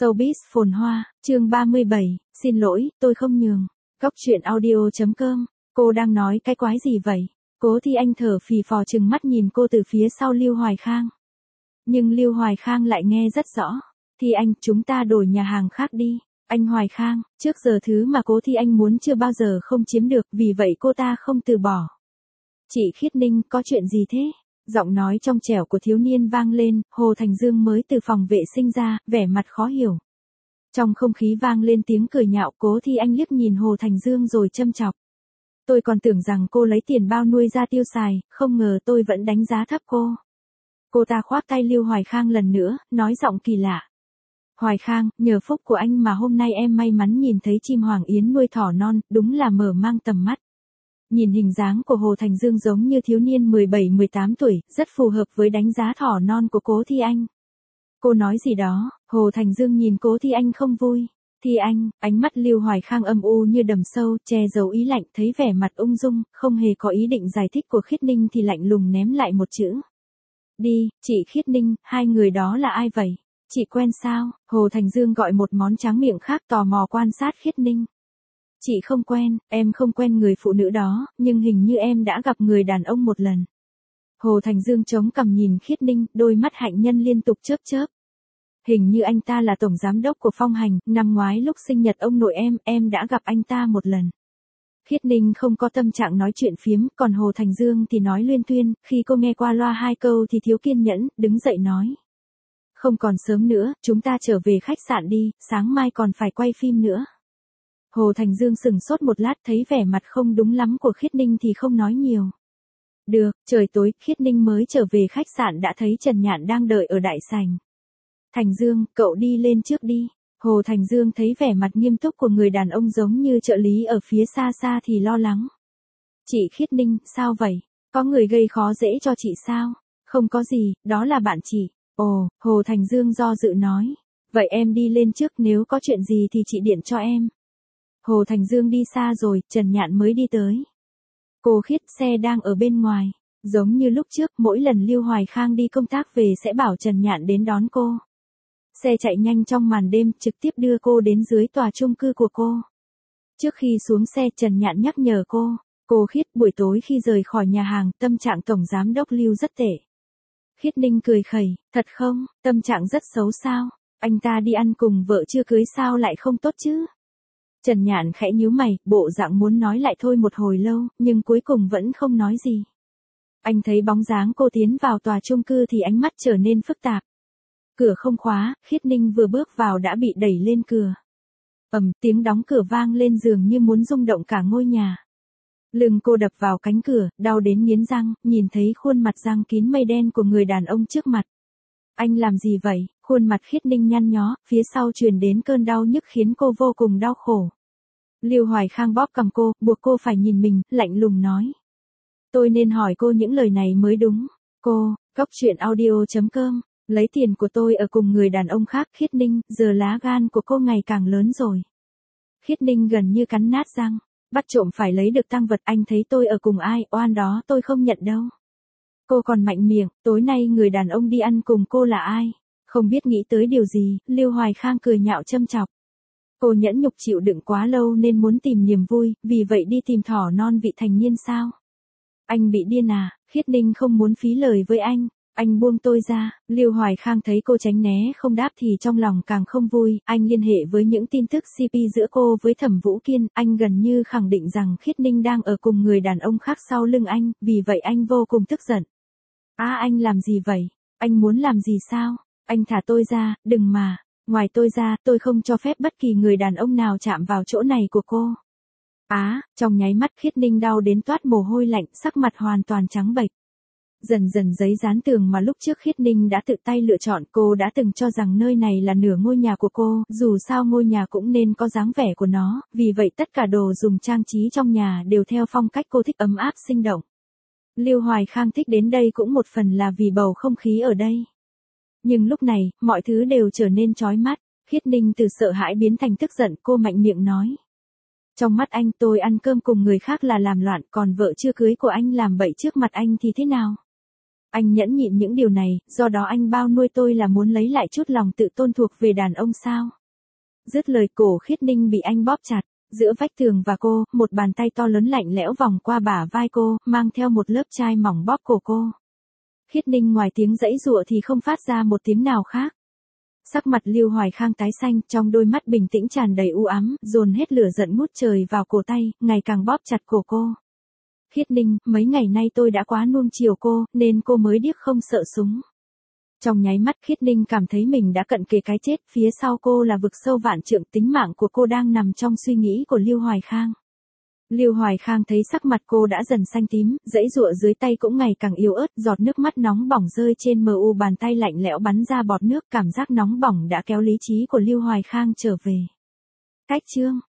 Showbiz phồn hoa, chương 37, xin lỗi, tôi không nhường. Góc truyện audio.com, cô đang nói cái quái gì vậy? Cố Thi Anh thở phì phò trừng mắt nhìn cô từ phía sau Lưu Hoài Khang. Nhưng Lưu Hoài Khang lại nghe rất rõ. Thi Anh, chúng ta đổi nhà hàng khác đi. Anh Hoài Khang, trước giờ thứ mà Cố Thi Anh muốn chưa bao giờ không chiếm được, vì vậy cô ta không từ bỏ. Chị Khiết Ninh, có chuyện gì thế? Giọng nói trong trẻo của thiếu niên vang lên, Hồ Thành Dương mới từ phòng vệ sinh ra, vẻ mặt khó hiểu. Trong không khí vang lên tiếng cười nhạo. Cố Thi Anh liếc nhìn Hồ Thành Dương rồi châm chọc. Tôi còn tưởng rằng cô lấy tiền bao nuôi ra tiêu xài, không ngờ tôi vẫn đánh giá thấp cô. Cô ta khoác tay Lưu Hoài Khang lần nữa, nói giọng kỳ lạ. Hoài Khang, nhờ phúc của anh mà hôm nay em may mắn nhìn thấy chim hoàng yến nuôi thỏ non, đúng là mở mang tầm mắt. Nhìn hình dáng của Hồ Thành Dương giống như thiếu niên 17-18 tuổi, rất phù hợp với đánh giá thỏ non của Cố Thi Anh. Cô nói gì đó? Hồ Thành Dương nhìn Cố Thi Anh không vui. Thi Anh, ánh mắt Lưu Hoài Khang âm u như đầm sâu, che giấu ý lạnh, thấy vẻ mặt ung dung, không hề có ý định giải thích của Khiết Ninh thì lạnh lùng ném lại một chữ. Đi, chị Khiết Ninh, hai người đó là ai vậy? Chị quen sao? Hồ Thành Dương gọi một món tráng miệng khác, tò mò quan sát Khiết Ninh. Chị không quen, em không quen người phụ nữ đó, nhưng hình như em đã gặp người đàn ông một lần. Hồ Thành Dương chống cằm nhìn Khiết Ninh, đôi mắt hạnh nhân liên tục chớp chớp. Hình như anh ta là tổng giám đốc của Phong Hành, năm ngoái lúc sinh nhật ông nội em đã gặp anh ta một lần. Khiết Ninh không có tâm trạng nói chuyện phiếm, còn Hồ Thành Dương thì nói luyên thuyên, khi cô nghe qua loa hai câu thì thiếu kiên nhẫn, đứng dậy nói. Không còn sớm nữa, chúng ta trở về khách sạn đi, sáng mai còn phải quay phim nữa. Hồ Thành Dương sững sốt một lát, thấy vẻ mặt không đúng lắm của Khiết Ninh thì không nói nhiều. Được, trời tối, Khiết Ninh mới trở về khách sạn đã thấy Trần Nhạn đang đợi ở đại sảnh. Thành Dương, cậu đi lên trước đi. Hồ Thành Dương thấy vẻ mặt nghiêm túc của người đàn ông giống như trợ lý ở phía xa xa thì lo lắng. Chị Khiết Ninh, sao vậy? Có người gây khó dễ cho chị sao? Không có gì, đó là bạn chị. Ồ, Hồ Thành Dương do dự nói. Vậy em đi lên trước, nếu có chuyện gì thì chị điện cho em. Hồ Thành Dương đi xa rồi, Trần Nhạn mới đi tới. Cô Khiết, xe đang ở bên ngoài. Giống như lúc trước, mỗi lần Lưu Hoài Khang đi công tác về sẽ bảo Trần Nhạn đến đón cô. Xe chạy nhanh trong màn đêm, trực tiếp đưa cô đến dưới tòa chung cư của cô. Trước khi xuống xe, Trần Nhạn nhắc nhở cô Khiết, buổi tối khi rời khỏi nhà hàng, tâm trạng tổng giám đốc Lưu rất tệ. Khiết Ninh cười khẩy, thật không, tâm trạng rất xấu sao? Anh ta đi ăn cùng vợ chưa cưới sao lại không tốt chứ? Trần Nhạn khẽ nhíu mày, bộ dạng muốn nói lại thôi một hồi lâu, nhưng cuối cùng vẫn không nói gì. Anh thấy bóng dáng cô tiến vào tòa chung cư thì ánh mắt trở nên phức tạp. Cửa không khóa, Khiết Ninh vừa bước vào đã bị đẩy lên cửa. Tiếng đóng cửa vang lên dường như muốn rung động cả ngôi nhà. Lưng cô đập vào cánh cửa, đau đến nghiến răng, nhìn thấy khuôn mặt răng kín mây đen của người đàn ông trước mặt. Anh làm gì vậy? Khuôn mặt Khiết Ninh nhăn nhó, phía sau truyền đến cơn đau nhức khiến cô vô cùng đau khổ. Lưu Hoài Khang bóp cằm cô, buộc cô phải nhìn mình, lạnh lùng nói. Tôi nên hỏi cô những lời này mới đúng. Cô, Góc truyện audio.com, lấy tiền của tôi ở cùng người đàn ông khác. Khiết Ninh, giờ lá gan của cô ngày càng lớn rồi. Khiết Ninh gần như cắn nát răng. Bắt trộm phải lấy được tang vật, anh thấy tôi ở cùng ai, oan đó tôi không nhận đâu. Cô còn mạnh miệng, tối nay người đàn ông đi ăn cùng cô là ai? Không biết nghĩ tới điều gì, Lưu Hoài Khang cười nhạo châm chọc. Cô nhẫn nhục chịu đựng quá lâu nên muốn tìm niềm vui, vì vậy đi tìm thỏ non vị thành niên sao? Anh bị điên à? Khiết Ninh không muốn phí lời với anh buông tôi ra. Lưu Hoài Khang thấy cô tránh né không đáp thì trong lòng càng không vui, anh liên hệ với những tin tức CP giữa cô với Thẩm Vũ Kiên, anh gần như khẳng định rằng Khiết Ninh đang ở cùng người đàn ông khác sau lưng anh, vì vậy anh vô cùng tức giận. Anh làm gì vậy? Anh muốn làm gì sao? Anh thả tôi ra, đừng mà. Ngoài tôi ra, tôi không cho phép bất kỳ người đàn ông nào chạm vào chỗ này của cô. Trong nháy mắt Khiết Ninh đau đến toát mồ hôi lạnh, sắc mặt hoàn toàn trắng bệch. Dần dần giấy dán tường mà lúc trước Khiết Ninh đã tự tay lựa chọn, cô đã từng cho rằng nơi này là nửa ngôi nhà của cô, dù sao ngôi nhà cũng nên có dáng vẻ của nó, vì vậy tất cả đồ dùng trang trí trong nhà đều theo phong cách cô thích, ấm áp sinh động. Lưu Hoài Khang thích đến đây cũng một phần là vì bầu không khí ở đây. Nhưng lúc này, mọi thứ đều trở nên chói mắt. Khiết Ninh từ sợ hãi biến thành tức giận, cô mạnh miệng nói. Trong mắt anh, tôi ăn cơm cùng người khác là làm loạn, còn vợ chưa cưới của anh làm bậy trước mặt anh thì thế nào? Anh nhẫn nhịn những điều này, do đó anh bao nuôi tôi là muốn lấy lại chút lòng tự tôn thuộc về đàn ông sao? Dứt lời cổ Khiết Ninh bị anh bóp chặt. Giữa vách tường và cô, một bàn tay to lớn lạnh lẽo vòng qua bả vai cô, mang theo một lớp chai mỏng bóp cổ cô. Khiết Ninh ngoài tiếng giãy giụa thì không phát ra một tiếng nào khác. Sắc mặt Lưu Hoài Khang tái xanh, trong đôi mắt bình tĩnh tràn đầy u ám, dồn hết lửa giận ngút trời vào cổ tay, ngày càng bóp chặt cổ cô. Khiết Ninh, mấy ngày nay tôi đã quá nuông chiều cô, nên cô mới điếc không sợ súng. Trong nháy mắt Khiết Ninh cảm thấy mình đã cận kề cái chết, phía sau cô là vực sâu vạn trượng, tính mạng của cô đang nằm trong suy nghĩ của Lưu Hoài Khang. Lưu Hoài Khang thấy sắc mặt cô đã dần xanh tím, giãy giụa dưới tay cũng ngày càng yếu ớt, giọt nước mắt nóng bỏng rơi trên bàn tay lạnh lẽo bắn ra bọt nước, cảm giác nóng bỏng đã kéo lý trí của Lưu Hoài Khang trở về. Cách chương